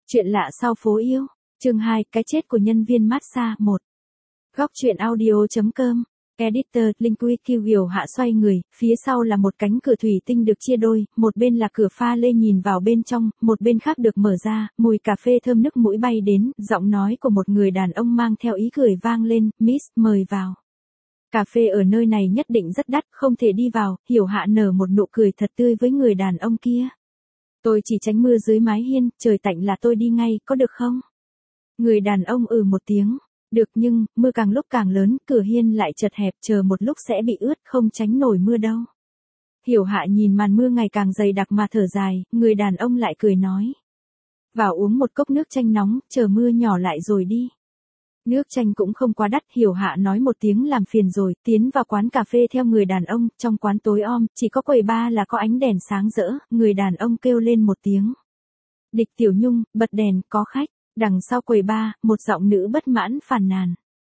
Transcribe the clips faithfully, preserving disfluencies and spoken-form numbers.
Chuyện lạ sau phố yêu. Chương hai, cái chết của nhân viên massage một. Góc truyện audio chấm com. Editor, Linky Kiều Hạ xoay người, phía sau là một cánh cửa thủy tinh được chia đôi, một bên là cửa pha lê nhìn vào bên trong, một bên khác được mở ra, mùi cà phê thơm nức mũi bay đến, giọng nói của một người đàn ông mang theo ý cười vang lên, Miss, mời vào. Cà phê ở nơi này nhất định rất đắt, không thể đi vào, Hiểu Hạ nở một nụ cười thật tươi với người đàn ông kia. Tôi chỉ tránh mưa dưới mái hiên, trời tạnh là tôi đi ngay, có được không? Người đàn ông ừ một tiếng. Được nhưng, mưa càng lúc càng lớn, cửa hiên lại chật hẹp, chờ một lúc sẽ bị ướt, không tránh nổi mưa đâu. Hiểu Hạ nhìn màn mưa ngày càng dày đặc mà thở dài, người đàn ông lại cười nói. Vào uống một cốc nước chanh nóng, chờ mưa nhỏ lại rồi đi. Nước chanh cũng không quá đắt, Hiểu Hạ nói một tiếng làm phiền rồi, tiến vào quán cà phê theo người đàn ông, trong quán tối om, chỉ có quầy bar là có ánh đèn sáng rỡ, người đàn ông kêu lên một tiếng. Địch Tiểu Nhung, bật đèn, có khách. Đằng sau quầy bar, một giọng nữ bất mãn phàn nàn.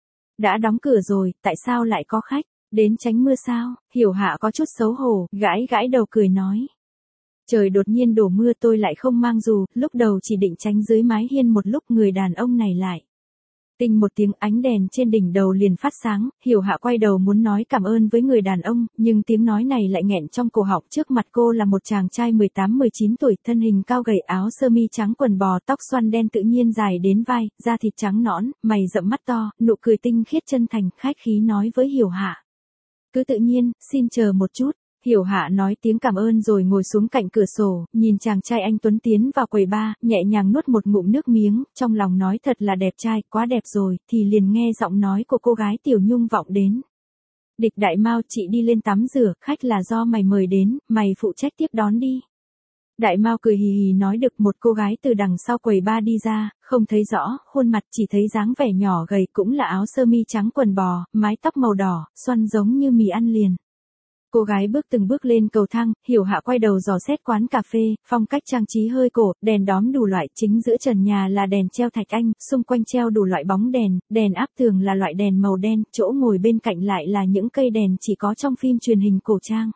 Đã đóng cửa rồi, tại sao lại có khách? Đến tránh mưa sao? Hiểu Hạ có chút xấu hổ, gãi gãi đầu cười nói. Trời đột nhiên đổ mưa tôi lại không mang dù, lúc đầu chỉ định tránh dưới mái hiên một lúc, người đàn ông này lại. Tinh một tiếng, ánh đèn trên đỉnh đầu liền phát sáng, Hiểu Hạ quay đầu muốn nói cảm ơn với người đàn ông, nhưng tiếng nói này lại nghẹn trong cổ họng. Trước mặt cô là một chàng trai mười tám mười chín tuổi, thân hình cao gầy, áo sơ mi trắng quần bò, tóc xoăn đen tự nhiên dài đến vai, da thịt trắng nõn, mày rậm mắt to, nụ cười tinh khiết chân thành, khách khí nói với Hiểu Hạ. Cứ tự nhiên, xin chờ một chút. Hiểu Hạ nói tiếng cảm ơn rồi ngồi xuống cạnh cửa sổ, nhìn chàng trai anh tuấn tiến vào quầy bar, nhẹ nhàng nuốt một ngụm nước miếng, trong lòng nói thật là đẹp trai, quá đẹp rồi, thì liền nghe giọng nói của cô gái Tiểu Nhung vọng đến. Địch Đại Mao, chị đi lên tắm rửa, khách là do mày mời đến, mày phụ trách tiếp đón đi. Đại Mao cười hì hì nói được. Một cô gái từ đằng sau quầy bar đi ra, không thấy rõ khuôn mặt, chỉ thấy dáng vẻ nhỏ gầy, cũng là áo sơ mi trắng quần bò, mái tóc màu đỏ, xoăn giống như mì ăn liền. Cô gái bước từng bước lên cầu thang, Hiểu Hạ quay đầu dò xét quán cà phê, phong cách trang trí hơi cổ, đèn đóm đủ loại, chính giữa trần nhà là đèn treo thạch anh, xung quanh treo đủ loại bóng đèn, đèn áp tường là loại đèn màu đen, chỗ ngồi bên cạnh lại là những cây đèn chỉ có trong phim truyền hình cổ trang.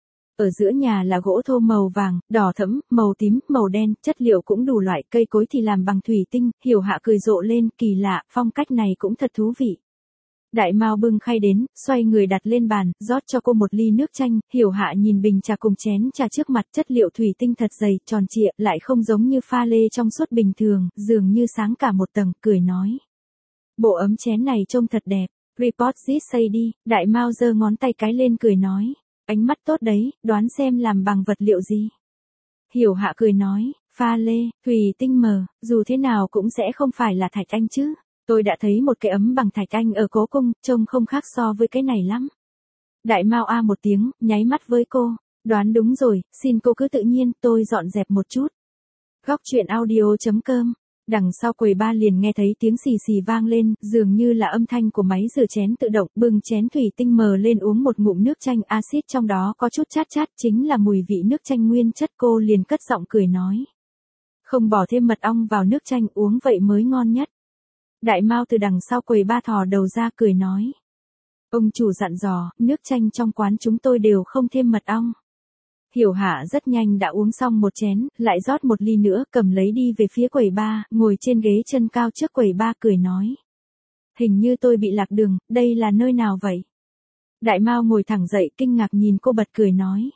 Ở giữa nhà là gỗ thô màu vàng, đỏ thẫm, màu tím, màu đen, chất liệu cũng đủ loại, cây cối thì làm bằng thủy tinh, Hiểu Hạ cười rộ lên, kỳ lạ, phong cách này cũng thật thú vị. Đại Mao bưng khay đến, xoay người đặt lên bàn, rót cho cô một ly nước chanh, Hiểu Hạ nhìn bình trà cùng chén trà trước mặt, chất liệu thủy tinh thật dày, tròn trịa, lại không giống như pha lê trong suốt bình thường, dường như sáng cả một tầng, cười nói. Bộ ấm chén này trông thật đẹp, report this say đi, Đại Mao giơ ngón tay cái lên cười nói. Ánh mắt tốt đấy, đoán xem làm bằng vật liệu gì. Hiểu Hạ cười nói, pha lê, thủy tinh mờ, dù thế nào cũng sẽ không phải là thạch anh chứ. Tôi đã thấy một cái ấm bằng thạch anh ở cố cung, trông không khác so với cái này lắm. Đại Mao a một tiếng, nháy mắt với cô. Đoán đúng rồi, xin cô cứ tự nhiên, tôi dọn dẹp một chút. Góc truyện audio chấm com. Đằng sau quầy bar liền nghe thấy tiếng xì xì vang lên, dường như là âm thanh của máy rửa chén tự động, bưng chén thủy tinh mờ lên uống một ngụm nước chanh, axit trong đó có chút chát chát, chính là mùi vị nước chanh nguyên chất. Cô liền cất giọng cười nói. Không bỏ thêm mật ong vào nước chanh, uống vậy mới ngon nhất. Đại Mao từ đằng sau quầy bar thò đầu ra cười nói. Ông chủ dặn dò, nước chanh trong quán chúng tôi đều không thêm mật ong. Hiểu Hạ rất nhanh đã uống xong một chén, lại rót một ly nữa, cầm lấy đi về phía quầy bar, ngồi trên ghế chân cao trước quầy bar cười nói. Hình như tôi bị lạc đường, đây là nơi nào vậy? Đại Mao ngồi thẳng dậy, kinh ngạc nhìn cô, bật cười nói.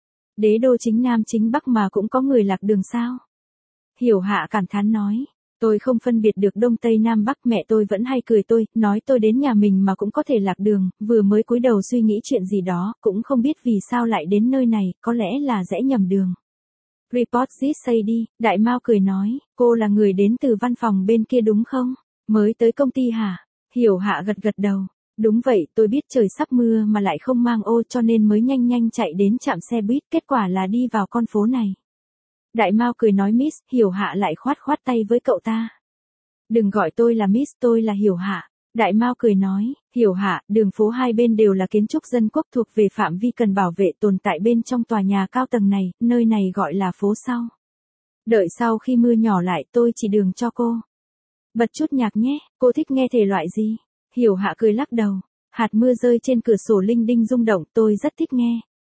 Đế đô chính Nam chính Bắc mà cũng có người lạc đường sao? Hiểu Hạ cảm thán nói. Tôi không phân biệt được Đông Tây Nam Bắc, mẹ tôi vẫn hay cười tôi, nói tôi đến nhà mình mà cũng có thể lạc đường, vừa mới cúi đầu suy nghĩ chuyện gì đó, cũng không biết vì sao lại đến nơi này, có lẽ là rẽ nhầm đường. Report this say đi, Đại Mao cười nói, cô là người đến từ văn phòng bên kia đúng không? Mới tới công ty hả? Hiểu Hạ gật gật đầu. Đúng vậy, tôi biết trời sắp mưa mà lại không mang ô cho nên mới nhanh nhanh chạy đến trạm xe buýt, kết quả là đi vào con phố này. Đại Mao cười nói Miss, Hiểu Hạ lại khoát khoát tay với cậu ta. Đừng gọi tôi là Miss, tôi là Hiểu Hạ. Đại Mao cười nói, Hiểu Hạ, đường phố hai bên đều là kiến trúc dân quốc thuộc về phạm vi cần bảo vệ tồn tại bên trong tòa nhà cao tầng này, nơi này gọi là phố sau. Đợi sau khi mưa nhỏ lại tôi chỉ đường cho cô. Bật chút nhạc nhé, cô thích nghe thể loại gì? Hiểu Hạ cười lắc đầu, hạt mưa rơi trên cửa sổ linh đinh rung động, tôi rất thích nghe.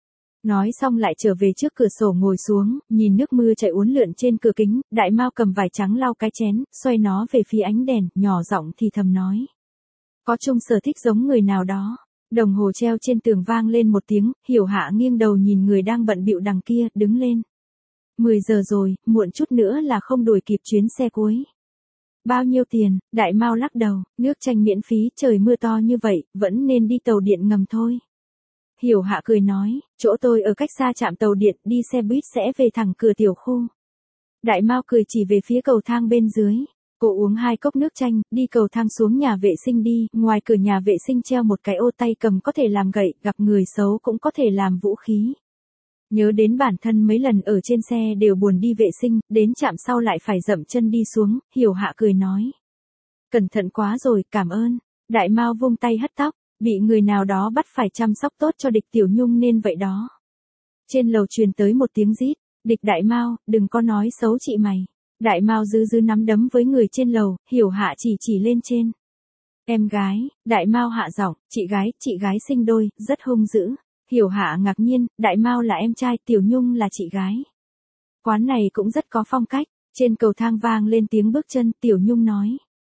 Nói xong lại trở về trước cửa sổ ngồi xuống, nhìn nước mưa chảy uốn lượn trên cửa kính, Đại Mao cầm vải trắng lau cái chén, xoay nó về phía ánh đèn, nhỏ giọng thì thầm nói. Có chung sở thích giống người nào đó. Đồng hồ treo trên tường vang lên một tiếng, Hiểu Hạ nghiêng đầu nhìn người đang bận bịu đằng kia, đứng lên. mười giờ rồi, muộn chút nữa là không đuổi kịp chuyến xe cuối. Bao nhiêu tiền? Đại Mao lắc đầu, nước chanh miễn phí, trời mưa to như vậy, vẫn nên đi tàu điện ngầm thôi. Hiểu Hạ cười nói, chỗ tôi ở cách xa trạm tàu điện, đi xe buýt sẽ về thẳng cửa tiểu khu. Đại Mao cười chỉ về phía cầu thang bên dưới. Cô uống hai cốc nước chanh, đi cầu thang xuống nhà vệ sinh đi, ngoài cửa nhà vệ sinh treo một cái ô tay cầm có thể làm gậy, gặp người xấu cũng có thể làm vũ khí. Nhớ đến bản thân mấy lần ở trên xe đều buồn đi vệ sinh, đến trạm sau lại phải dậm chân đi xuống, Hiểu Hạ cười nói. Cẩn thận quá rồi, cảm ơn. Đại Mao vung tay hất tóc, bị người nào đó bắt phải chăm sóc tốt cho Địch Tiểu Nhung nên vậy đó. Trên lầu truyền tới một tiếng rít, Địch Đại Mao, đừng có nói xấu chị mày. Đại Mao giữ giữ nắm đấm với người trên lầu, Hiểu Hạ chỉ chỉ lên trên. Em gái, Đại Mao hạ giọng, chị gái, chị gái sinh đôi, rất hung dữ. Hiểu Hạ ngạc nhiên, Đại Mao là em trai, Tiểu Nhung là chị gái. Quán này cũng rất có phong cách, trên cầu thang vang lên tiếng bước chân, Tiểu Nhung nói.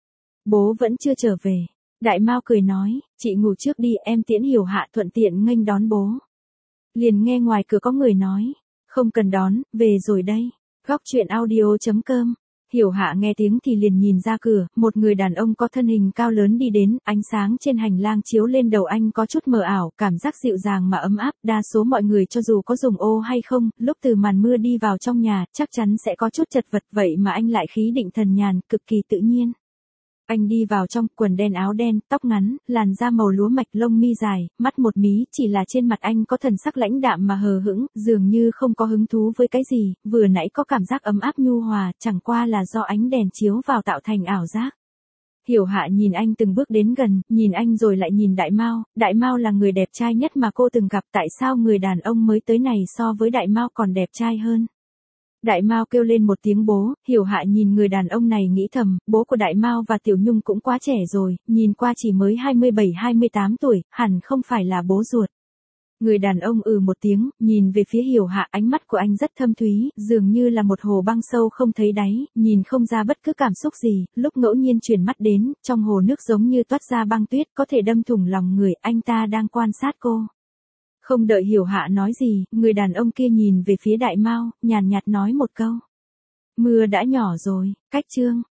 Bố vẫn chưa trở về. Đại Mao cười nói, chị ngủ trước đi, em tiễn Hiểu Hạ thuận tiện nghênh đón bố. Liền nghe ngoài cửa có người nói, không cần đón, về rồi đây. Góc truyện audio chấm com. Hiểu Hạ nghe tiếng thì liền nhìn ra cửa, một người đàn ông có thân hình cao lớn đi đến, ánh sáng trên hành lang chiếu lên đầu anh có chút mờ ảo, cảm giác dịu dàng mà ấm áp, đa số mọi người cho dù có dùng ô hay không, lúc từ màn mưa đi vào trong nhà, chắc chắn sẽ có chút chật vật, vậy mà anh lại khí định thần nhàn, cực kỳ tự nhiên. Anh đi vào trong, quần đen áo đen, tóc ngắn, làn da màu lúa mạch, lông mi dài, mắt một mí, chỉ là trên mặt anh có thần sắc lãnh đạm mà hờ hững, dường như không có hứng thú với cái gì, vừa nãy có cảm giác ấm áp nhu hòa, chẳng qua là do ánh đèn chiếu vào tạo thành ảo giác. Hiểu Hạ nhìn anh từng bước đến gần, nhìn anh rồi lại nhìn Đại Mao, Đại Mao là người đẹp trai nhất mà cô từng gặp, tại sao người đàn ông mới tới này so với Đại Mao còn đẹp trai hơn? Đại Mao kêu lên một tiếng bố, Hiểu Hạ nhìn người đàn ông này nghĩ thầm, bố của Đại Mao và Tiểu Nhung cũng quá trẻ rồi, nhìn qua chỉ mới hai mươi bảy hai mươi tám tuổi, hẳn không phải là bố ruột. Người đàn ông ừ một tiếng, nhìn về phía Hiểu Hạ, ánh mắt của anh rất thâm thúy, dường như là một hồ băng sâu không thấy đáy, nhìn không ra bất cứ cảm xúc gì, lúc ngẫu nhiên chuyển mắt đến, trong hồ nước giống như toát ra băng tuyết, có thể đâm thủng lòng người, anh ta đang quan sát cô. Không đợi Hiểu Hạ nói gì, người đàn ông kia nhìn về phía Đại Mao, nhàn nhạt nói một câu. Mưa đã nhỏ rồi, cách chương.